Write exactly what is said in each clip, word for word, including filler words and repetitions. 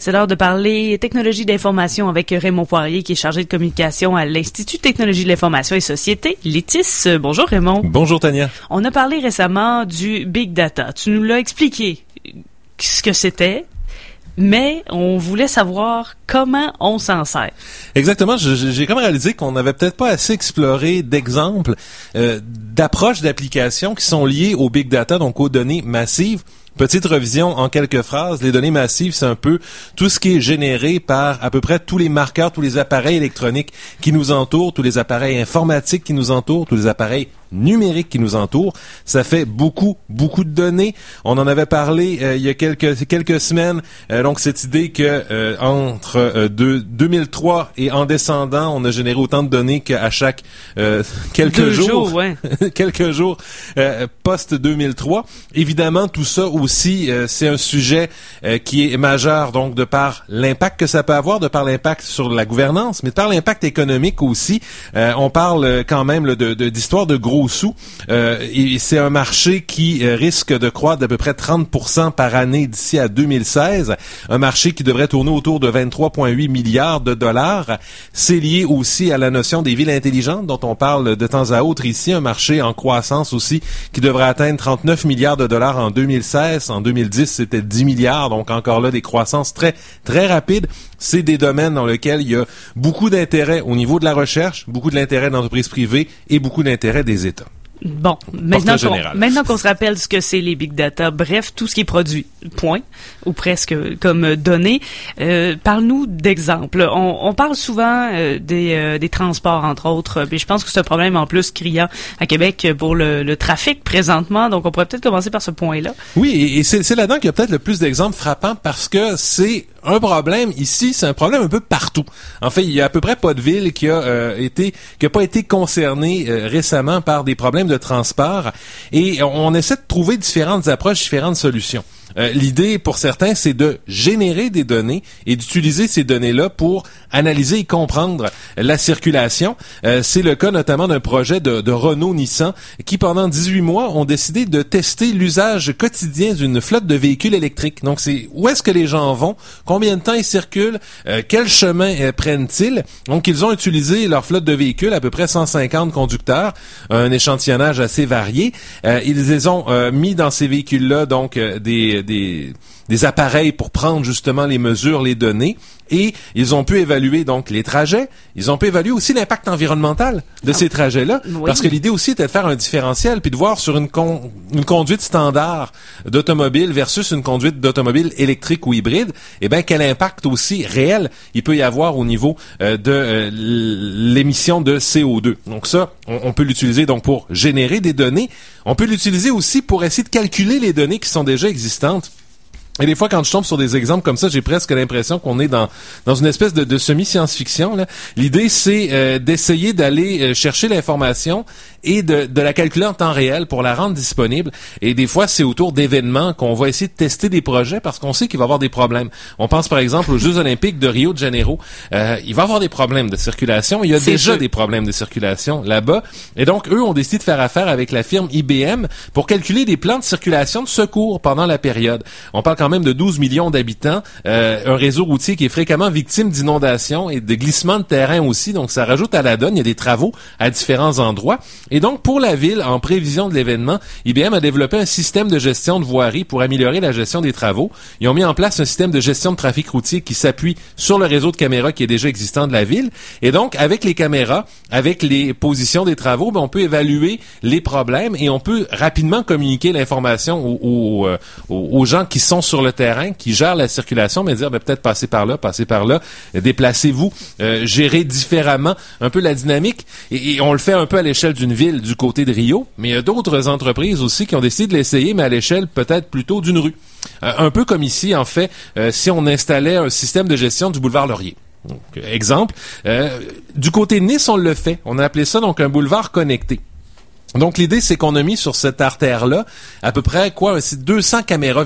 C'est l'heure de parler technologie d'information avec Raymond Poirier, qui est chargé de communication à l'Institut de technologie de l'information et société, l'I T I S. Bonjour Raymond. Bonjour Tania. On a parlé récemment du Big Data. Tu nous l'as expliqué ce que c'était, mais on voulait savoir comment on s'en sert. Exactement. J'ai comme réalisé qu'on n'avait peut-être pas assez exploré d'exemples, euh, d'approches d'applications qui sont liées au Big Data, donc aux données massives. Petite revision en quelques phrases. Les données massives, c'est un peu tout ce qui est généré par à peu près tous les marqueurs, tous les appareils électroniques qui nous entourent, tous les appareils informatiques qui nous entourent, tous les appareils numériques qui nous entourent. Ça fait beaucoup, beaucoup de données. On en avait parlé euh, il y a quelques quelques semaines. Euh, donc, cette idée que euh, entre euh, deux, deux mille trois et en descendant, on a généré autant de données qu'à chaque euh, quelques Deux jours. jours ouais. quelques jours euh, post deux mille trois. Évidemment, tout ça aussi, euh, c'est un sujet euh, qui est majeur, donc de par l'impact que ça peut avoir, de par l'impact sur la gouvernance, mais de par l'impact économique aussi. Euh, on parle euh, quand même là, de, de d'histoire de gros sous. Euh, et c'est un marché qui euh, risque de croître d'à peu près trente pour cent par année d'ici à deux mille seize. Un marché qui devrait tourner autour de vingt-trois virgule huit milliards de dollars. C'est lié aussi à la notion des villes intelligentes dont on parle de temps à autre ici. Un marché en croissance aussi qui devrait atteindre trente-neuf milliards de dollars en deux mille seize. En deux mille dix, c'était dix milliards. Donc encore là, des croissances très, très rapides. C'est des domaines dans lesquels il y a beaucoup d'intérêt au niveau de la recherche, beaucoup de l'intérêt d'entreprises privées et beaucoup d'intérêt des États. Bon, maintenant qu'on, maintenant qu'on se rappelle ce que c'est les big data, bref, tout ce qui est produit, point, ou presque comme données, euh, parle-nous d'exemples. On, on parle souvent euh, des, euh, des transports, entre autres, mais je pense que c'est un problème en plus criant à Québec pour le, le trafic présentement, donc on pourrait peut-être commencer par ce point-là. Oui, et, et c'est, c'est là-dedans qu'il y a peut-être le plus d'exemples frappants parce que c'est un problème ici, c'est un problème un peu partout. En fait, il y a à peu près pas de ville qui a euh, été, qui a pas été concernée euh, récemment par des problèmes de transport, et on, on essaie de trouver différentes approches, différentes solutions. Euh, l'idée, pour certains, c'est de générer des données et d'utiliser ces données-là pour analyser et comprendre la circulation. Euh, c'est le cas notamment d'un projet de, de Renault-Nissan qui, pendant dix-huit mois, ont décidé de tester l'usage quotidien d'une flotte de véhicules électriques. Donc, c'est où est-ce que les gens vont, combien de temps ils circulent, euh, quel chemin euh, prennent-ils. Donc, ils ont utilisé leur flotte de véhicules, à peu près cent cinquante conducteurs, un échantillonnage assez varié. Euh, ils les ont euh, mis dans ces véhicules-là, donc, euh, des Des, des appareils pour prendre justement les mesures, les données, et ils ont pu évaluer donc les trajets. Ils ont pu évaluer aussi l'impact environnemental de ah, ces trajets-là, oui. Parce que l'idée aussi était de faire un différentiel puis de voir sur une, con, une conduite standard d'automobile versus une conduite d'automobile électrique ou hybride, eh ben quel impact aussi réel il peut y avoir au niveau euh, de euh, l'émission de C O deux. Donc ça, on, on peut l'utiliser donc pour générer des données. On peut l'utiliser aussi pour essayer de calculer les données qui sont déjà existantes. Et des fois, quand je tombe sur des exemples comme ça, j'ai presque l'impression qu'on est dans dans une espèce de, de semi-science-fiction. Là. L'idée, c'est euh, d'essayer d'aller euh, chercher l'information et de, de la calculer en temps réel pour la rendre disponible. Et des fois, c'est autour d'événements qu'on va essayer de tester des projets parce qu'on sait qu'il va y avoir des problèmes. On pense par exemple aux Jeux olympiques de Rio de Janeiro. Euh, il va y avoir des problèmes de circulation. Il y a c'est déjà sûr. des problèmes de circulation là-bas. Et donc, eux ont décidé de faire affaire avec la firme I B M pour calculer des plans de circulation de secours pendant la période. On parle quand même de douze millions d'habitants, euh, un réseau routier qui est fréquemment victime d'inondations et de glissements de terrain aussi, donc ça rajoute à la donne. Il y a des travaux à différents endroits. Et donc, pour la ville, en prévision de l'événement, I B M a développé un système de gestion de voirie pour améliorer la gestion des travaux. Ils ont mis en place un système de gestion de trafic routier qui s'appuie sur le réseau de caméras qui est déjà existant de la ville. Et donc, avec les caméras, avec les positions des travaux, ben, on peut évaluer les problèmes et on peut rapidement communiquer l'information aux, aux, aux, aux gens qui sont sur le terrain, qui gèrent la circulation, mais dire ben, peut-être passer par là, passer par là, déplacez-vous, euh, gérer différemment un peu la dynamique. Et, et on le fait un peu à l'échelle d'une ville du côté de Rio, mais il y a d'autres entreprises aussi qui ont décidé de l'essayer, mais à l'échelle peut-être plutôt d'une rue. Euh, un peu comme ici, en fait, euh, si on installait un système de gestion du boulevard Laurier. Donc, exemple, euh, du côté de Nice, on le fait. On a appelé ça donc un boulevard connecté. Donc, l'idée, c'est qu'on a mis sur cette artère-là à peu près quoi, deux cents caméras vidéo.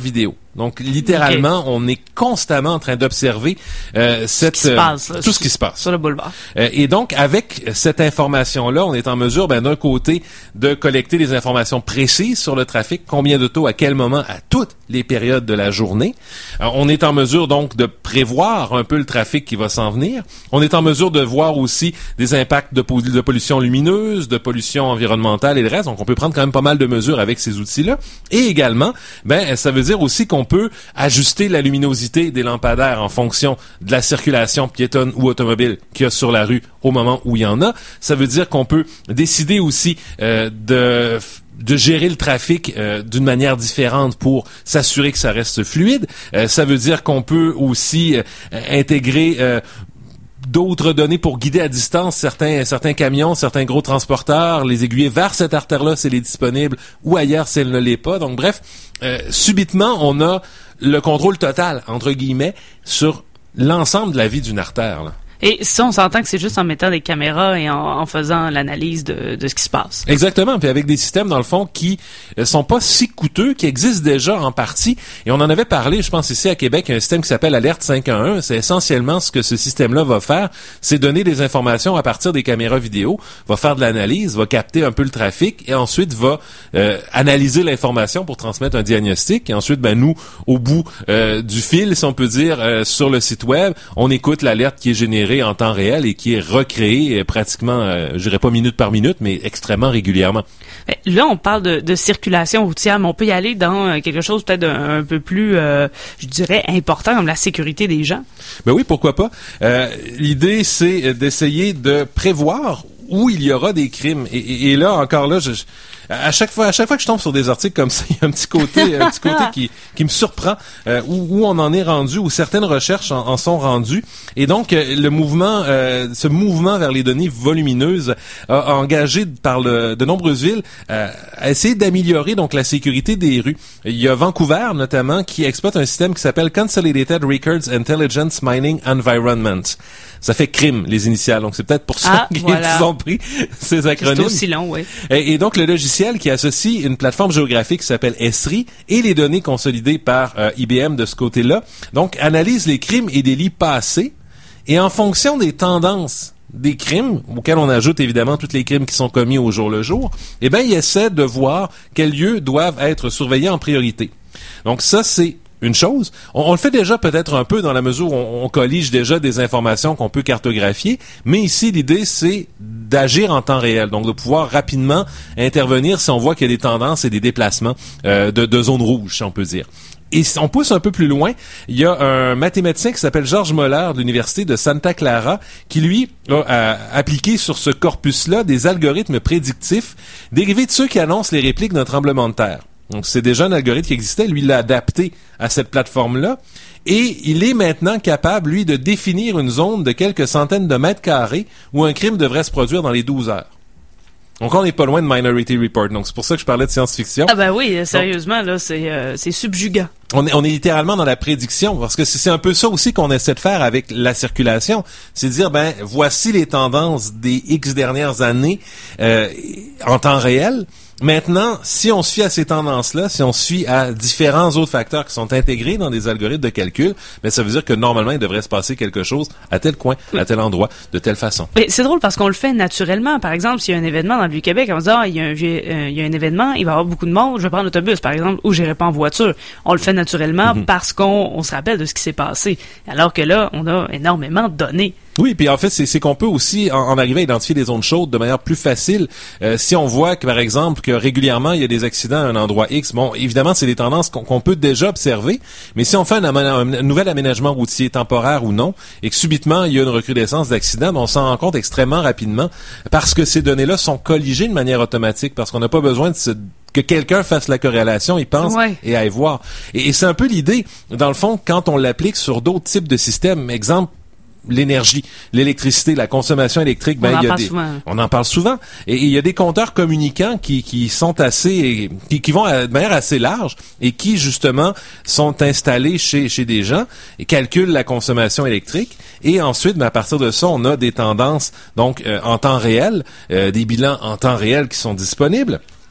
Donc, littéralement, okay. on est constamment en train d'observer euh, cette ce qui se passe, euh, tout ce qui se passe sur le boulevard. Euh, et donc, avec cette information-là, on est en mesure, ben, d'un côté, de collecter des informations précises sur le trafic, combien d'autos, à quel moment, à toutes les périodes de la journée. Euh, on est en mesure, donc, de prévoir un peu le trafic qui va s'en venir. On est en mesure de voir aussi des impacts de, po- de pollution lumineuse, de pollution environnementale et le reste. Donc, on peut prendre quand même pas mal de mesures avec ces outils-là. Et également, ben, ça veut dire aussi qu'on peut ajuster la luminosité des lampadaires en fonction de la circulation piétonne ou automobile qu'il y a sur la rue au moment où il y en a. Ça veut dire qu'on peut décider aussi euh, de de gérer le trafic euh, d'une manière différente pour s'assurer que ça reste fluide. Euh, ça veut dire qu'on peut aussi euh, intégrer euh, d'autres données pour guider à distance certains certains camions, certains gros transporteurs, les aiguiller vers cette artère-là si elle est disponible ou ailleurs si elle ne l'est pas. Donc bref, euh, subitement, on a le contrôle total, entre guillemets, sur l'ensemble de la vie d'une artère, là. Et ça, on s'entend que c'est juste en mettant des caméras et en, en faisant l'analyse de, de ce qui se passe. Exactement. Puis avec des systèmes, dans le fond, qui euh, sont pas si coûteux, qui existent déjà en partie. Et on en avait parlé, je pense, ici à Québec, il y a un système qui s'appelle Alerte cinq un un. C'est essentiellement ce que ce système-là va faire. C'est donner des informations à partir des caméras vidéo, va faire de l'analyse, va capter un peu le trafic et ensuite va euh, analyser l'information pour transmettre un diagnostic. Et ensuite, ben nous, au bout euh, du fil, si on peut dire, euh, sur le site web, on écoute l'alerte qui est générée en temps réel et qui est recréé pratiquement, euh, je dirais pas minute par minute, mais extrêmement régulièrement. Là, on parle de, de circulation routière, mais on peut y aller dans quelque chose peut-être un, un peu plus, euh, je dirais, important, comme la sécurité des gens. Ben oui, pourquoi pas. Euh, l'idée, c'est d'essayer de prévoir où il y aura des crimes. Et, et, et là, encore là, je... je À chaque fois, à chaque fois que je tombe sur des articles comme ça, il y a un petit côté, un petit côté qui qui me surprend, euh, où, où on en est rendu, où certaines recherches en, en sont rendues. Et donc, euh, le mouvement, euh, ce mouvement vers les données volumineuses a, a engagé par le, de nombreuses villes euh, à essayer d'améliorer donc la sécurité des rues. Il y a Vancouver notamment qui exploite un système qui s'appelle Consolidated Records Intelligence Mining Environment. Ça fait crime, les initiales. Donc, c'est peut-être pour ça ah, qu'ils voilà. ont pris ces acronymes. C'est aussi long, oui. Et, et donc, le logiciel qui associe une plateforme géographique qui s'appelle Esri et les données consolidées par euh, I B M de ce côté-là, donc, analyse les crimes et délits passés et en fonction des tendances des crimes, auxquels on ajoute évidemment tous les crimes qui sont commis au jour le jour, eh bien, il essaie de voir quels lieux doivent être surveillés en priorité. Donc, ça, c'est une chose. On, on le fait déjà peut-être un peu dans la mesure où on, on collige déjà des informations qu'on peut cartographier, mais ici, l'idée, c'est d'agir en temps réel, donc de pouvoir rapidement intervenir si on voit qu'il y a des tendances et des déplacements euh, de, de zones rouges, si on peut dire. Et si on pousse un peu plus loin, il y a un mathématicien qui s'appelle Georges Moller de l'Université de Santa Clara qui, lui, a, a appliqué sur ce corpus-là des algorithmes prédictifs dérivés de ceux qui annoncent les répliques d'un tremblement de terre. Donc, c'est déjà un algorithme qui existait. Lui, il l'a adapté à cette plateforme-là. Et il est maintenant capable, lui, de définir une zone de quelques centaines de mètres carrés où un crime devrait se produire dans les douze heures. Donc, on n'est pas loin de Minority Report. Donc, c'est pour ça que je parlais de science-fiction. Ah ben oui, sérieusement, Donc, là, c'est, euh, c'est subjugant. On est, on est littéralement dans la prédiction, parce que c'est un peu ça aussi qu'on essaie de faire avec la circulation. C'est de dire, ben, voici les tendances des X dernières années euh, en temps réel. Maintenant, si on se fie à ces tendances-là, si on se fie à différents autres facteurs qui sont intégrés dans des algorithmes de calcul, ben ça veut dire que normalement, il devrait se passer quelque chose à tel coin, à tel endroit, de telle façon. Mais c'est drôle parce qu'on le fait naturellement. Par exemple, s'il y a un événement dans le Vieux-Québec, on va se dit, ah, il y a un, il y a un événement, il va y avoir beaucoup de monde, je vais prendre l'autobus, par exemple, ou j'irai pas en voiture. On le fait naturellement mm-hmm. parce qu'on on se rappelle de ce qui s'est passé. Alors que là, on a énormément de données. Oui, puis en fait, c'est, c'est qu'on peut aussi en, en arriver à identifier des zones chaudes de manière plus facile. Euh, si on voit que, par exemple, que régulièrement, il y a des accidents à un endroit X, bon, évidemment, c'est des tendances qu'on, qu'on peut déjà observer, mais si on fait un, un, un nouvel aménagement routier, temporaire ou non, et que subitement, il y a une recrudescence d'accidents, on s'en rend compte extrêmement rapidement parce que ces données-là sont colligées de manière automatique, parce qu'on n'a pas besoin de se que quelqu'un fasse la corrélation, il pense, ouais. et aille voir. Et, et c'est un peu l'idée, dans le fond, quand on l'applique sur d'autres types de systèmes. Exemple, l'énergie, l'électricité, la consommation électrique, ben, on, en il y a parle des, souvent. on en parle souvent. Et il y a des compteurs communicants qui, qui sont assez, qui, qui vont à, de manière assez large et qui, justement, sont installés chez, chez des gens et calculent la consommation électrique. Et ensuite, ben, à partir de ça, on a des tendances, donc, euh, en temps réel, euh, des bilans en temps réel qui sont disponibles.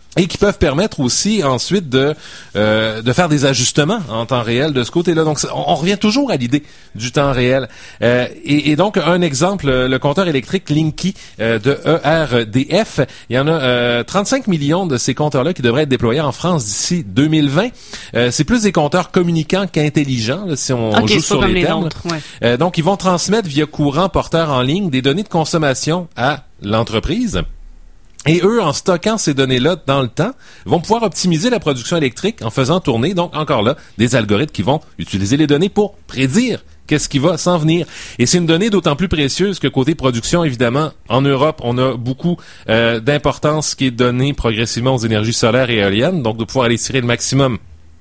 et qui peuvent permettre aussi ensuite de euh, de faire des ajustements en temps réel de ce côté-là. Donc, on, on revient toujours à l'idée du temps réel. Euh, et, et donc, un exemple, le compteur électrique Linky euh, de E R D F, il y en a euh, trente-cinq millions de ces compteurs-là qui devraient être déployés en France d'ici deux mille vingt. Euh, c'est plus des compteurs communicants qu'intelligents, là, si on okay, joue sur les, les termes. Autres, ouais. Euh, donc, ils vont transmettre via courant porteur en ligne des données de consommation à l'entreprise. Et eux, en stockant ces données-là dans le temps, vont pouvoir optimiser la production électrique en faisant tourner, donc encore là, des algorithmes qui vont utiliser les données pour prédire qu'est-ce qui va s'en venir. Et c'est une donnée d'autant plus précieuse que côté production, évidemment, en Europe, on a beaucoup euh, d'importance qui est donnée progressivement aux énergies solaires et éoliennes, donc de pouvoir aller tirer le maximum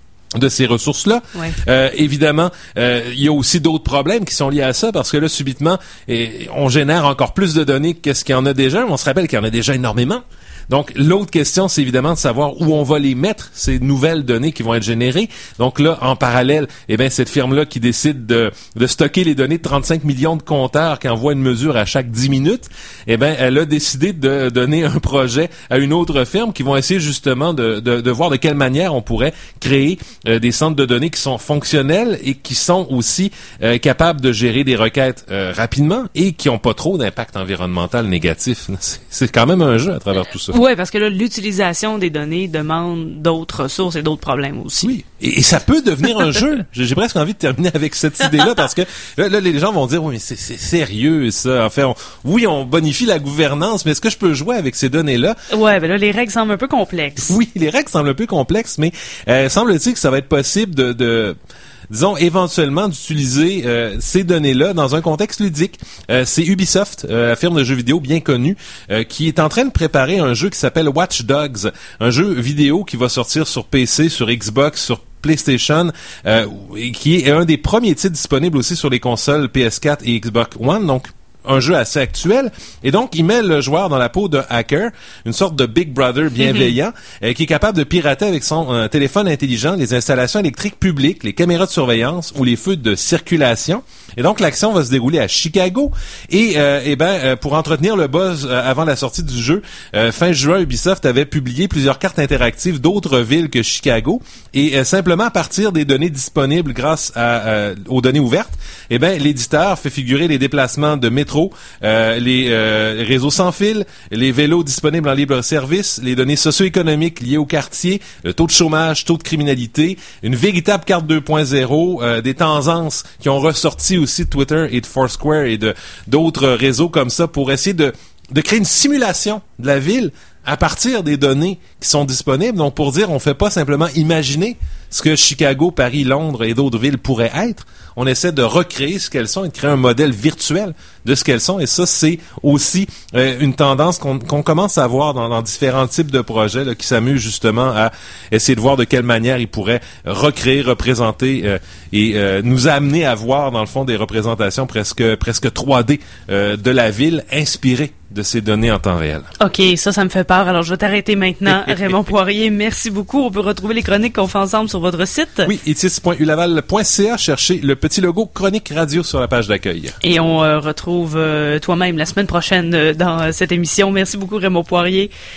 de ces ressources-là. Ouais. Euh, évidemment, euh, il y a aussi d'autres problèmes qui sont liés à ça, parce que là, subitement, et, on génère encore plus de données que ce qu'il y en a déjà. On se rappelle qu'il y en a déjà énormément. Donc, l'autre question, c'est évidemment de savoir où on va les mettre, ces nouvelles données qui vont être générées. Donc là, en parallèle, eh bien, cette firme-là qui décide de, de stocker les données de trente-cinq millions de compteurs qui envoient une mesure à chaque dix minutes, eh bien, elle a décidé de donner un projet à une autre firme qui vont essayer justement de, de, de voir de quelle manière on pourrait créer euh, des centres de données qui sont fonctionnels et qui sont aussi euh, capables de gérer des requêtes euh, rapidement et qui n'ont pas trop d'impact environnemental négatif. C'est, c'est quand même un jeu à travers tout ça. Oui, parce que là, l'utilisation des données demande d'autres ressources et d'autres problèmes aussi. Oui, et, et ça peut devenir un jeu. J'ai, j'ai presque envie de terminer avec cette idée-là, parce que là, là les gens vont dire, oui, mais c'est, c'est sérieux, ça. Enfin, on, oui, on bonifie la gouvernance, mais est-ce que je peux jouer avec ces données-là? Ouais, ben là, les règles semblent un peu complexes. Oui, les règles semblent un peu complexes, mais euh, semble-t-il que ça va être possible de... de disons, éventuellement d'utiliser euh, ces données-là dans un contexte ludique. Euh, c'est Ubisoft, euh, la firme de jeux vidéo bien connue, euh, qui est en train de préparer un jeu qui s'appelle Watch Dogs, un jeu vidéo qui va sortir sur P C, sur Xbox, sur PlayStation, euh, et qui est un des premiers titres disponibles aussi sur les consoles P S quatre et Xbox One, donc un jeu assez actuel, et donc il met le joueur dans la peau de hacker, une sorte de Big Brother bienveillant, mm-hmm. euh, qui est capable de pirater avec son euh, téléphone intelligent les installations électriques publiques, les caméras de surveillance ou les feux de circulation. Et donc l'action va se dérouler à Chicago. Et euh, eh ben euh, pour entretenir le buzz euh, avant la sortie du jeu, euh, fin juin, Ubisoft avait publié plusieurs cartes interactives d'autres villes que Chicago. Et euh, simplement à partir des données disponibles grâce à, euh, aux données ouvertes, eh ben l'éditeur fait figurer les déplacements de métro, Euh, les euh, réseaux sans fil, les vélos disponibles en libre service, les données socio-économiques liées au quartier, le taux de chômage, taux de criminalité, une véritable carte deux point zéro, euh, des tendances qui ont ressorti aussi de Twitter et de Foursquare et de d'autres réseaux comme ça pour essayer de de créer une simulation de la ville à partir des données qui sont disponibles. Donc, pour dire, on fait pas simplement imaginer ce que Chicago, Paris, Londres et d'autres villes pourraient être. On essaie de recréer ce qu'elles sont et de créer un modèle virtuel de ce qu'elles sont. Et ça, c'est aussi euh, une tendance qu'on, qu'on commence à voir dans, dans différents types de projets là, qui s'amusent justement à essayer de voir de quelle manière ils pourraient recréer, représenter euh, et euh, nous amener à voir, dans le fond, des représentations presque presque trois D euh, de la ville inspirées de ces données en temps réel. OK, ça, ça me fait peur. Alors, je vais t'arrêter maintenant. Raymond Poirier, merci beaucoup. On peut retrouver les chroniques qu'on fait ensemble sur votre site. Oui, itis point u laval point c a. Cherchez le petit logo Chronique Radio sur la page d'accueil. Et on euh, retrouve euh, toi-même la semaine prochaine euh, dans euh, cette émission. Merci beaucoup, Raymond Poirier.